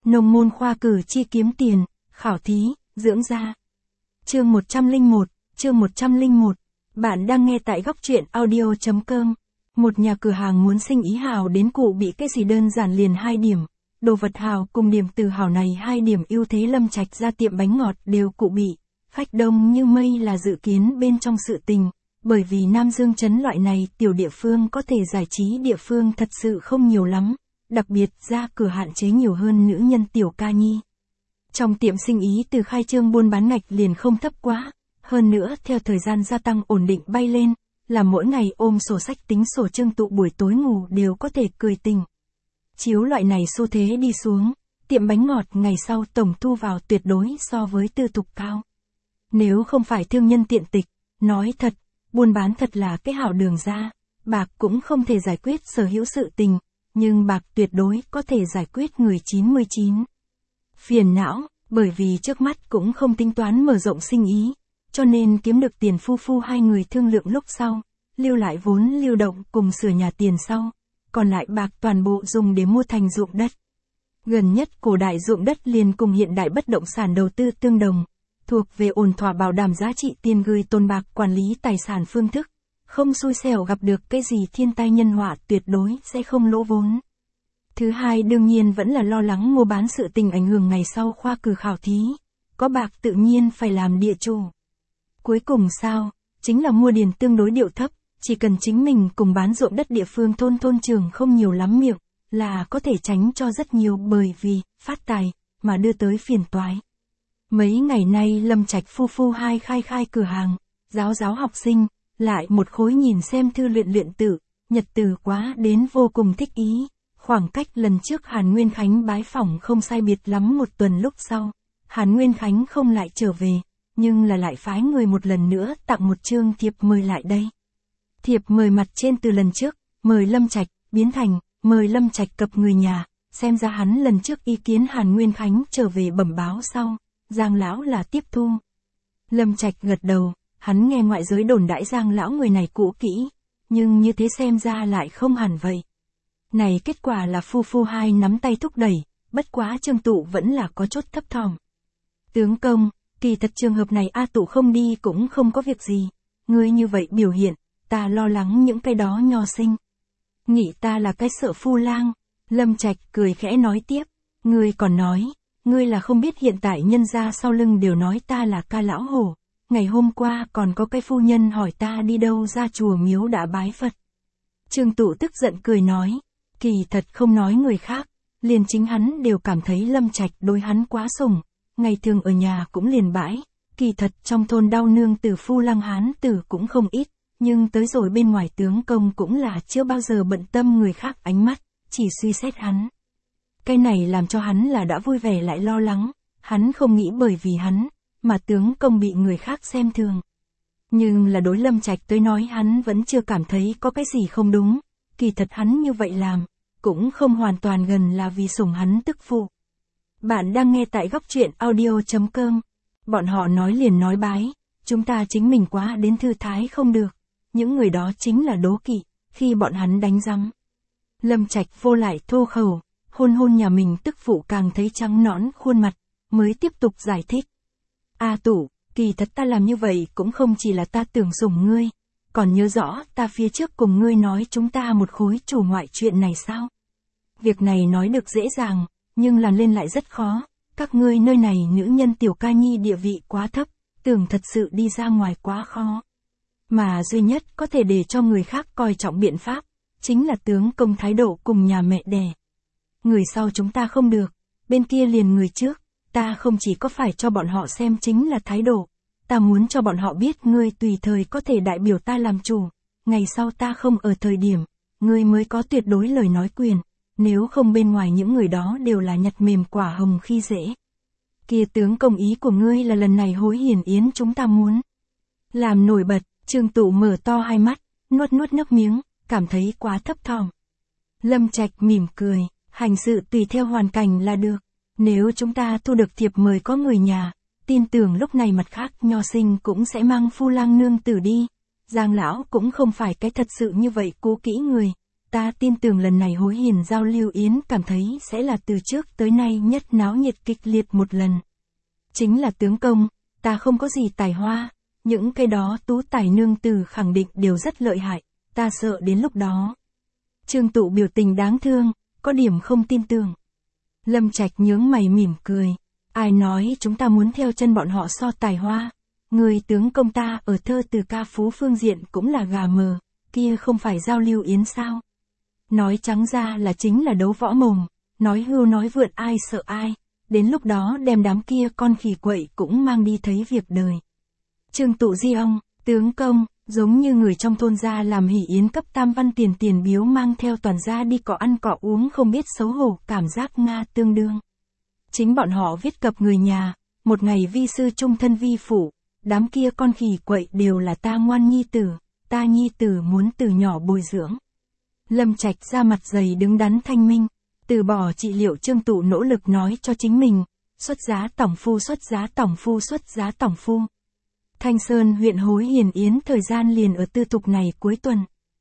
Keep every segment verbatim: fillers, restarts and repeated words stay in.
Nông môn khoa cử chi kiếm tiền, khảo thí, dưỡng da. Chương một trăm lẻ một, chương một trăm lẻ một. Bạn đang nghe tại góc truyện audio chấm com. Một nhà cửa hàng muốn sinh ý hào đến cụ bị cái gì đơn giản liền hai điểm. Đồ vật hào cùng điểm từ hào này hai điểm ưu thế Lâm Trạch ra tiệm bánh ngọt đều cụ bị. Khách đông như mây là dự kiến bên trong sự tình. Bởi vì Nam Dương Trấn loại này tiểu địa phương có thể giải trí địa phương thật sự không nhiều lắm. Đặc biệt ra cửa hạn chế nhiều hơn nữ nhân tiểu ca nhi. Trong tiệm sinh ý từ khai trương buôn bán ngạch liền không thấp quá. Hơn nữa theo thời gian gia tăng ổn định bay lên, là mỗi ngày ôm sổ sách tính sổ trương tụ buổi tối ngủ đều có thể cười tình. Chiếu loại này xu thế đi xuống, tiệm bánh ngọt ngày sau tổng thu vào tuyệt đối so với tư thục cao. Nếu không phải thương nhân tiện tịch, nói thật, buôn bán thật là cái hảo đường ra, bạc cũng không thể giải quyết sở hữu sự tình, nhưng bạc tuyệt đối có thể giải quyết người chín mươi chín. Phiền não, bởi vì trước mắt cũng không tính toán mở rộng sinh ý, cho nên kiếm được tiền phu phu hai người thương lượng lúc sau, lưu lại vốn lưu động cùng sửa nhà tiền sau, còn lại bạc toàn bộ dùng để mua thành ruộng đất. Gần nhất cổ đại ruộng đất liền cùng hiện đại bất động sản đầu tư tương đồng, thuộc về ổn thỏa bảo đảm giá trị tiền gửi tồn bạc quản lý tài sản phương thức, không xui xẻo gặp được cái gì thiên tai nhân họa tuyệt đối sẽ không lỗ vốn. Thứ hai đương nhiên vẫn là lo lắng mua bán sự tình ảnh hưởng ngày sau khoa cử khảo thí, có bạc tự nhiên phải làm địa chủ. Cuối cùng sao, chính là mua điền tương đối điệu thấp, chỉ cần chính mình cùng bán ruộng đất địa phương thôn thôn trường không nhiều lắm miệng, là có thể tránh cho rất nhiều bởi vì, phát tài, mà đưa tới phiền toái. Mấy ngày nay Lâm Trạch phu phu hai khai khai cửa hàng, giáo giáo học sinh, lại một khối nhìn xem thư luyện luyện tử, nhật từ quá đến vô cùng thích ý. Khoảng cách lần trước Hàn Nguyên Khánh bái phỏng không sai biệt lắm một tuần lúc sau, Hàn Nguyên Khánh không lại trở về, nhưng là lại phái người một lần nữa tặng một chương thiệp mời lại đây. Thiệp mời mặt trên từ lần trước, mời Lâm Trạch, biến thành, mời Lâm Trạch cập người nhà, xem ra hắn lần trước ý kiến Hàn Nguyên Khánh trở về bẩm báo sau, Giang lão là tiếp thu. Lâm Trạch gật đầu, hắn nghe ngoại giới đồn đãi Giang lão người này cũ kỹ, nhưng như thế xem ra lại không hẳn vậy. Này kết quả là phu phu hai nắm tay thúc đẩy, bất quá Trương Tụ vẫn là có chút thấp thỏm. Tướng công, kỳ thật trường hợp này A Tụ không đi cũng không có việc gì, ngươi như vậy biểu hiện, ta lo lắng những cái đó nho sinh. Nghĩ ta là cái sợ phu lang, Lâm Trạch cười khẽ nói tiếp, ngươi còn nói, ngươi là không biết hiện tại nhân gia sau lưng đều nói ta là ca lão hổ, ngày hôm qua còn có cái phu nhân hỏi ta đi đâu ra chùa miếu đã bái Phật. Trương Tụ tức giận cười nói, kỳ thật không nói người khác, liền chính hắn đều cảm thấy Lâm Trạch đối hắn quá sủng, ngày thường ở nhà cũng liền bãi, kỳ thật trong thôn đau nương tử phu lang hán tử cũng không ít, nhưng tới rồi bên ngoài tướng công cũng là chưa bao giờ bận tâm người khác ánh mắt, chỉ suy xét hắn. Cái này làm cho hắn là đã vui vẻ lại lo lắng, hắn không nghĩ bởi vì hắn, mà tướng công bị người khác xem thường. Nhưng là đối Lâm Trạch tới nói hắn vẫn chưa cảm thấy có cái gì không đúng, kỳ thật hắn như vậy làm, cũng không hoàn toàn gần là vì sủng hắn tức phụ. Bạn đang nghe tại góc truyện audio chấm com. Bọn họ nói liền nói bái, chúng ta chính mình quá đến thư thái không được. Những người đó chính là đố kỵ, khi bọn hắn đánh rắm. Lâm Trạch vô lại thô khẩu, hôn hôn nhà mình tức phụ càng thấy trắng nõn khuôn mặt, mới tiếp tục giải thích. A Tụ, kỳ thật ta làm như vậy cũng không chỉ là ta tưởng sủng ngươi, còn nhớ rõ ta phía trước cùng ngươi nói chúng ta một khối chủ ngoại chuyện này sao? Việc này nói được dễ dàng, nhưng làm lên lại rất khó, các ngươi nơi này nữ nhân tiểu ca nhi địa vị quá thấp, tưởng thật sự đi ra ngoài quá khó. Mà duy nhất có thể để cho người khác coi trọng biện pháp, chính là tướng công thái độ cùng nhà mẹ đẻ. Người sau chúng ta không được, bên kia liền người trước, ta không chỉ có phải cho bọn họ xem chính là thái độ, ta muốn cho bọn họ biết ngươi tùy thời có thể đại biểu ta làm chủ, ngày sau ta không ở thời điểm, ngươi mới có tuyệt đối lời nói quyền, nếu không bên ngoài những người đó đều là nhặt mềm quả hồng khi dễ. Kia tướng công ý của ngươi là lần này hối hiển yến chúng ta muốn làm nổi bật. Trương Tụ mở to hai mắt, nuốt nuốt nước miếng, cảm thấy quá thấp thỏm. Lâm Trạch mỉm cười, hành sự tùy theo hoàn cảnh là được. Nếu chúng ta thu được thiệp mời có người nhà, tin tưởng lúc này mặt khác nho sinh cũng sẽ mang phu lang nương tử đi. Giang lão cũng không phải cái thật sự như vậy cố kỹ người, ta tin tưởng lần này Hối Hiền giao lưu yến cảm thấy sẽ là từ trước tới nay nhất náo nhiệt kịch liệt một lần. Chính là tướng công, ta không có gì tài hoa, những cái đó tú tài nương tử khẳng định đều rất lợi hại, ta sợ đến lúc đó. Trương Tụ biểu tình đáng thương, có điểm không tin tưởng. Lâm Trạch nhướng mày mỉm cười, ai nói chúng ta muốn theo chân bọn họ so tài hoa, người tướng công ta ở thơ từ ca phú phương diện cũng là gà mờ, kia không phải giao lưu yến sao. Nói trắng ra là chính là đấu võ mồm, nói hưu nói vượn ai sợ ai, đến lúc đó đem đám kia con khỉ quậy cũng mang đi thấy việc đời. Trương Tụ di ông, tướng công, giống như người trong thôn gia làm hỷ yến cấp tam văn tiền tiền biếu mang theo toàn gia đi cọ ăn cọ uống không biết xấu hổ, cảm giác Nga tương đương. Chính bọn họ viết cập người nhà, một ngày vi sư trung thân vi phụ, đám kia con khỉ quậy đều là ta ngoan nhi tử, ta nhi tử muốn từ nhỏ bồi dưỡng. Lâm Trạch ra mặt dày đứng đắn thanh minh, từ bỏ trị liệu. Trương Tụ nỗ lực nói cho chính mình, xuất giá tổng phu xuất giá tổng phu xuất giá tổng phu. Thanh Sơn huyện Hối Hiền yến thời gian liền ở tư thục này cuối tuần.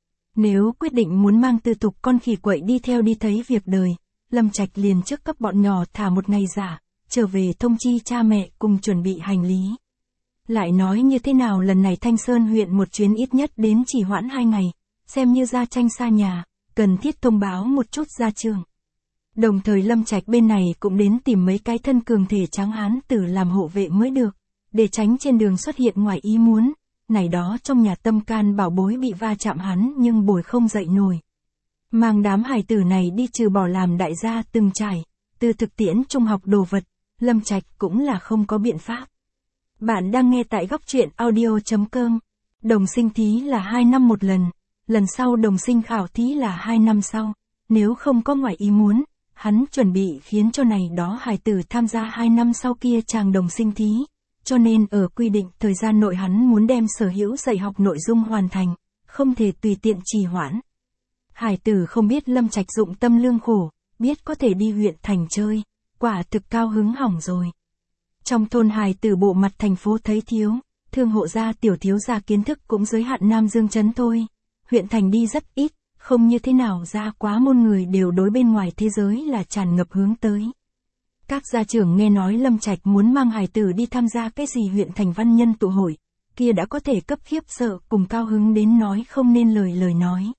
Nếu quyết định muốn mang tư thục con khỉ quậy đi theo đi thấy việc đời, Lâm Trạch liền trước cấp bọn nhỏ thả một ngày giả, trở về thông chi cha mẹ cùng chuẩn bị hành lý. Lại nói như thế nào lần này Thanh Sơn huyện một chuyến ít nhất đến chỉ hoãn hai ngày, xem như ra tranh xa nhà, cần thiết thông báo một chút ra trường. Đồng thời Lâm Trạch bên này cũng đến tìm mấy cái thân cường thể tráng hán tử làm hộ vệ mới được, để tránh trên đường xuất hiện ngoài ý muốn, này đó trong nhà tâm can bảo bối bị va chạm hắn nhưng bồi không dậy nổi. Mang đám hài tử này đi trừ bỏ làm đại gia từng trải, từ thực tiễn trung học đồ vật, Lâm Trạch cũng là không có biện pháp. Bạn đang nghe tại góc truyện audio chấm com. Đồng sinh thí là hai năm một lần, lần sau đồng sinh khảo thí là hai năm sau, nếu không có ngoại ý muốn, hắn chuẩn bị khiến cho này đó hài tử tham gia hai năm sau kia chàng đồng sinh thí, cho nên ở quy định thời gian nội hắn muốn đem sở hữu dạy học nội dung hoàn thành, không thể tùy tiện trì hoãn. Hài tử không biết Lâm Trạch dụng tâm lương khổ, biết có thể đi huyện thành chơi, quả thực cao hứng hỏng rồi. Trong thôn hài tử bộ mặt thành phố thấy thiếu, thương hộ gia tiểu thiếu gia kiến thức cũng giới hạn Nam Dương trấn thôi, huyện thành đi rất ít, không như thế nào ra quá môn người đều đối bên ngoài thế giới là tràn ngập hướng tới. Các gia trưởng nghe nói Lâm Trạch muốn mang hài tử đi tham gia cái gì huyện thành văn nhân tụ hội, kia đã có thể cấp khiếp sợ cùng cao hứng đến nói không nên lời lời nói.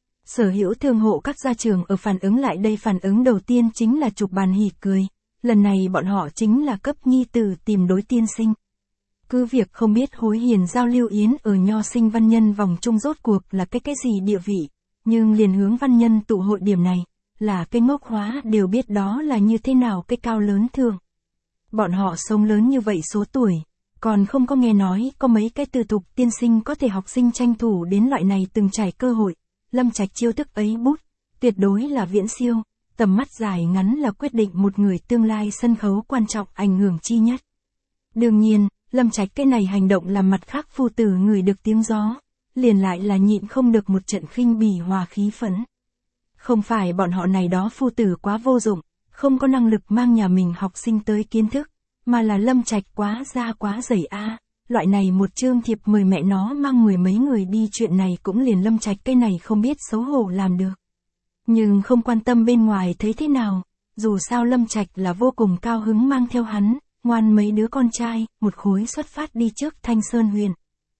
Sở hữu thương hộ các gia trưởng ở phản ứng lại đây, phản ứng đầu tiên chính là chụp bàn hỉ cười, lần này bọn họ chính là cấp nhi tử tìm đối tiên sinh. Cứ việc không biết Hối Hiền giao lưu yến ở nho sinh văn nhân vòng trung rốt cuộc là cái cái gì địa vị, nhưng liền hướng văn nhân tụ hội điểm này, là cái ngốc hóa đều biết đó là như thế nào cái cao lớn thường. Bọn họ sống lớn như vậy số tuổi, còn không có nghe nói có mấy cái tư thục tiên sinh có thể học sinh tranh thủ đến loại này từng trải cơ hội. Lâm Trạch chiêu thức ấy bút, tuyệt đối là viễn siêu, tầm mắt dài ngắn là quyết định một người tương lai sân khấu quan trọng ảnh hưởng chi nhất. Đương nhiên, Lâm Trạch cái này hành động làm mặt khác phu tử người được tiếng gió, liền lại là nhịn không được một trận khinh bỉ hòa khí phấn. Không phải bọn họ này đó phu tử quá vô dụng, không có năng lực mang nhà mình học sinh tới kiến thức, mà là Lâm Trạch quá ra quá dày a. Loại này một chương thiệp mời mẹ nó mang mười mấy người đi, chuyện này cũng liền Lâm Trạch cái này không biết xấu hổ làm được. Nhưng không quan tâm bên ngoài thấy thế nào, dù sao Lâm Trạch là vô cùng cao hứng mang theo hắn, ngoan mấy đứa con trai, một khối xuất phát đi trước Thanh Sơn huyện.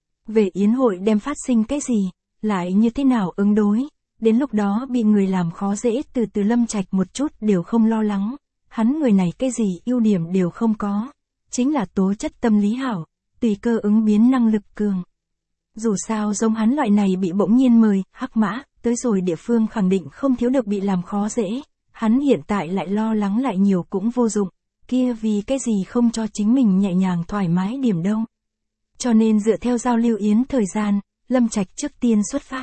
Về yến hội đem phát sinh cái gì, lại như thế nào ứng đối, đến lúc đó bị người làm khó dễ từ từ Lâm Trạch một chút đều không lo lắng, hắn người này cái gì ưu điểm đều không có, chính là tố chất tâm lý hảo, tùy cơ ứng biến năng lực cường. Dù sao giống hắn loại này bị bỗng nhiên mời, hắc mã, tới rồi địa phương khẳng định không thiếu được bị làm khó dễ, hắn hiện tại lại lo lắng lại nhiều cũng vô dụng, kia vì cái gì không cho chính mình nhẹ nhàng thoải mái điểm đâu. Cho nên dựa theo giao lưu yến thời gian, Lâm Trạch trước tiên xuất phát.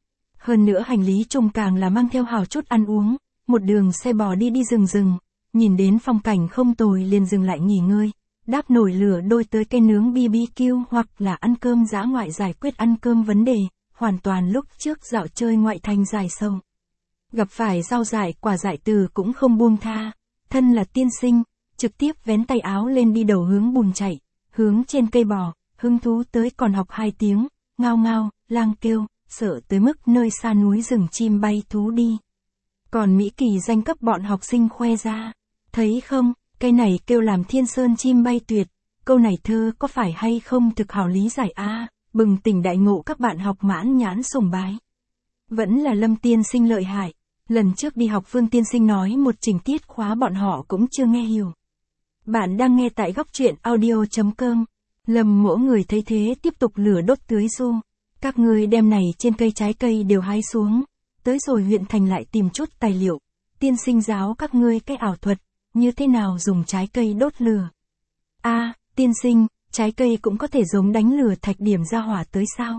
Hơn nữa hành lý chung càng là mang theo hào chút ăn uống, một đường xe bò đi đi rừng rừng, nhìn đến phong cảnh không tồi liền dừng lại nghỉ ngơi, đáp nổi lửa đôi tới cây nướng bê bê kiu hoặc là ăn cơm dã ngoại giải quyết ăn cơm vấn đề, hoàn toàn lúc trước dạo chơi ngoại thành dài sâu. Gặp phải rau dại quả dại từ cũng không buông tha, thân là tiên sinh, trực tiếp vén tay áo lên đi đầu hướng bùn chạy, hướng trên cây bò, hứng thú tới còn học hai tiếng, ngao ngao, lang kêu, sợ tới mức nơi xa núi rừng chim bay thú đi. Còn Mỹ Kỳ danh cấp bọn học sinh khoe ra, thấy không, cây này kêu làm thiên sơn chim bay tuyệt, câu này thơ có phải hay không thực hảo lý giải a à, bừng tỉnh đại ngộ các bạn học mãn nhãn sùng bái. Vẫn là Lâm tiên sinh lợi hại, lần trước đi học Phương tiên sinh nói một trình tiết khóa bọn họ cũng chưa nghe hiểu. Bạn đang nghe tại góc truyện audio.com. Lâm mỗi người thấy thế tiếp tục lửa đốt tưới du. Các ngươi đem này trên cây trái cây đều hái xuống. Tới rồi huyện thành lại tìm chút tài liệu. Tiên sinh giáo các ngươi cái ảo thuật, như thế nào dùng trái cây đốt lửa. A, à, tiên sinh, trái cây cũng có thể giống đánh lửa thạch điểm ra hỏa tới sao?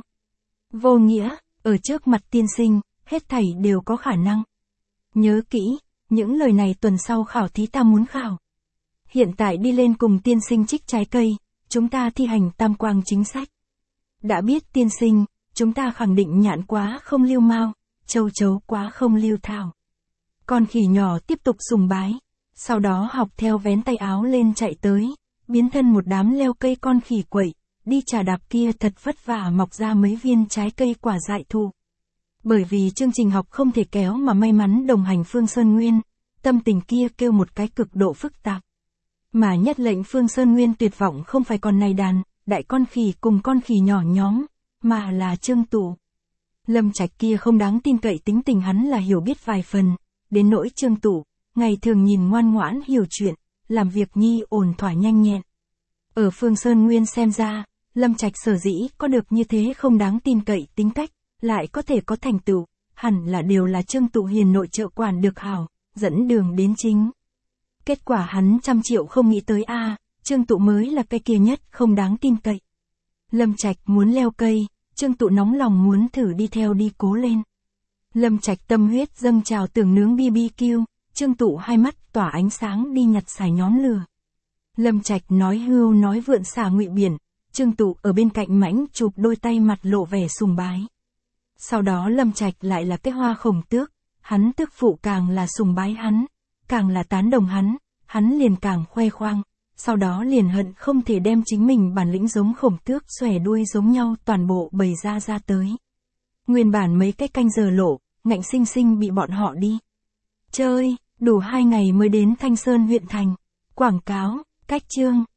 Vô nghĩa, ở trước mặt tiên sinh, hết thảy đều có khả năng. Nhớ kỹ, những lời này tuần sau khảo thí ta muốn khảo. Hiện tại đi lên cùng tiên sinh trích trái cây, chúng ta thi hành tam quang chính sách. Đã biết tiên sinh, chúng ta khẳng định nhạn quá không lưu mao, châu chấu quá không lưu thảo. Con khỉ nhỏ tiếp tục sùng bái, sau đó học theo vén tay áo lên chạy tới, biến thân một đám leo cây con khỉ quậy, đi trà đạp kia thật vất vả mọc ra mấy viên trái cây quả dại thụ. Bởi vì chương trình học không thể kéo mà may mắn đồng hành Phương Sơn Nguyên, tâm tình kia kêu một cái cực độ phức tạp. Mà nhất lệnh Phương Sơn Nguyên tuyệt vọng không phải con này đàn, đại con khỉ cùng con khỉ nhỏ nhóm, mà là Trương Tụ. Lâm Trạch kia không đáng tin cậy tính tình hắn là hiểu biết vài phần, đến nỗi Trương Tụ, ngày thường nhìn ngoan ngoãn hiểu chuyện, làm việc nhi ổn thỏa nhanh nhẹn. Ở Phương Sơn Nguyên xem ra, Lâm Trạch sở dĩ có được như thế không đáng tin cậy tính cách, lại có thể có thành tựu, hẳn là đều là Trương Tụ hiền nội trợ quản được hảo, dẫn đường đến chính. Kết quả hắn trăm triệu không nghĩ tới a, à, Trương Tụ mới là cái kia nhất không đáng tin cậy. Lâm Trạch muốn leo cây, Trương Tụ nóng lòng muốn thử đi theo đi cố lên. Lâm Trạch tâm huyết dâng trào tưởng nướng bi bi kiu, Trương Tụ hai mắt tỏa ánh sáng đi nhặt xài nhóm lửa. Lâm Trạch nói hưu nói vượn xả ngụy biển, Trương Tụ ở bên cạnh mãnh chụp đôi tay mặt lộ vẻ sùng bái. Sau đó Lâm Trạch lại là cái hoa khổng tước, hắn tước phụ càng là sùng bái hắn, càng là tán đồng hắn, hắn liền càng khoe khoang, sau đó liền hận không thể đem chính mình bản lĩnh giống khổng tước xòe đuôi giống nhau toàn bộ bày ra ra tới. Nguyên bản mấy cái canh giờ lộ, ngạnh sinh sinh bị bọn họ đi chơi, đủ hai ngày mới đến Thanh Sơn huyện thành. Quảng cáo, cách chương.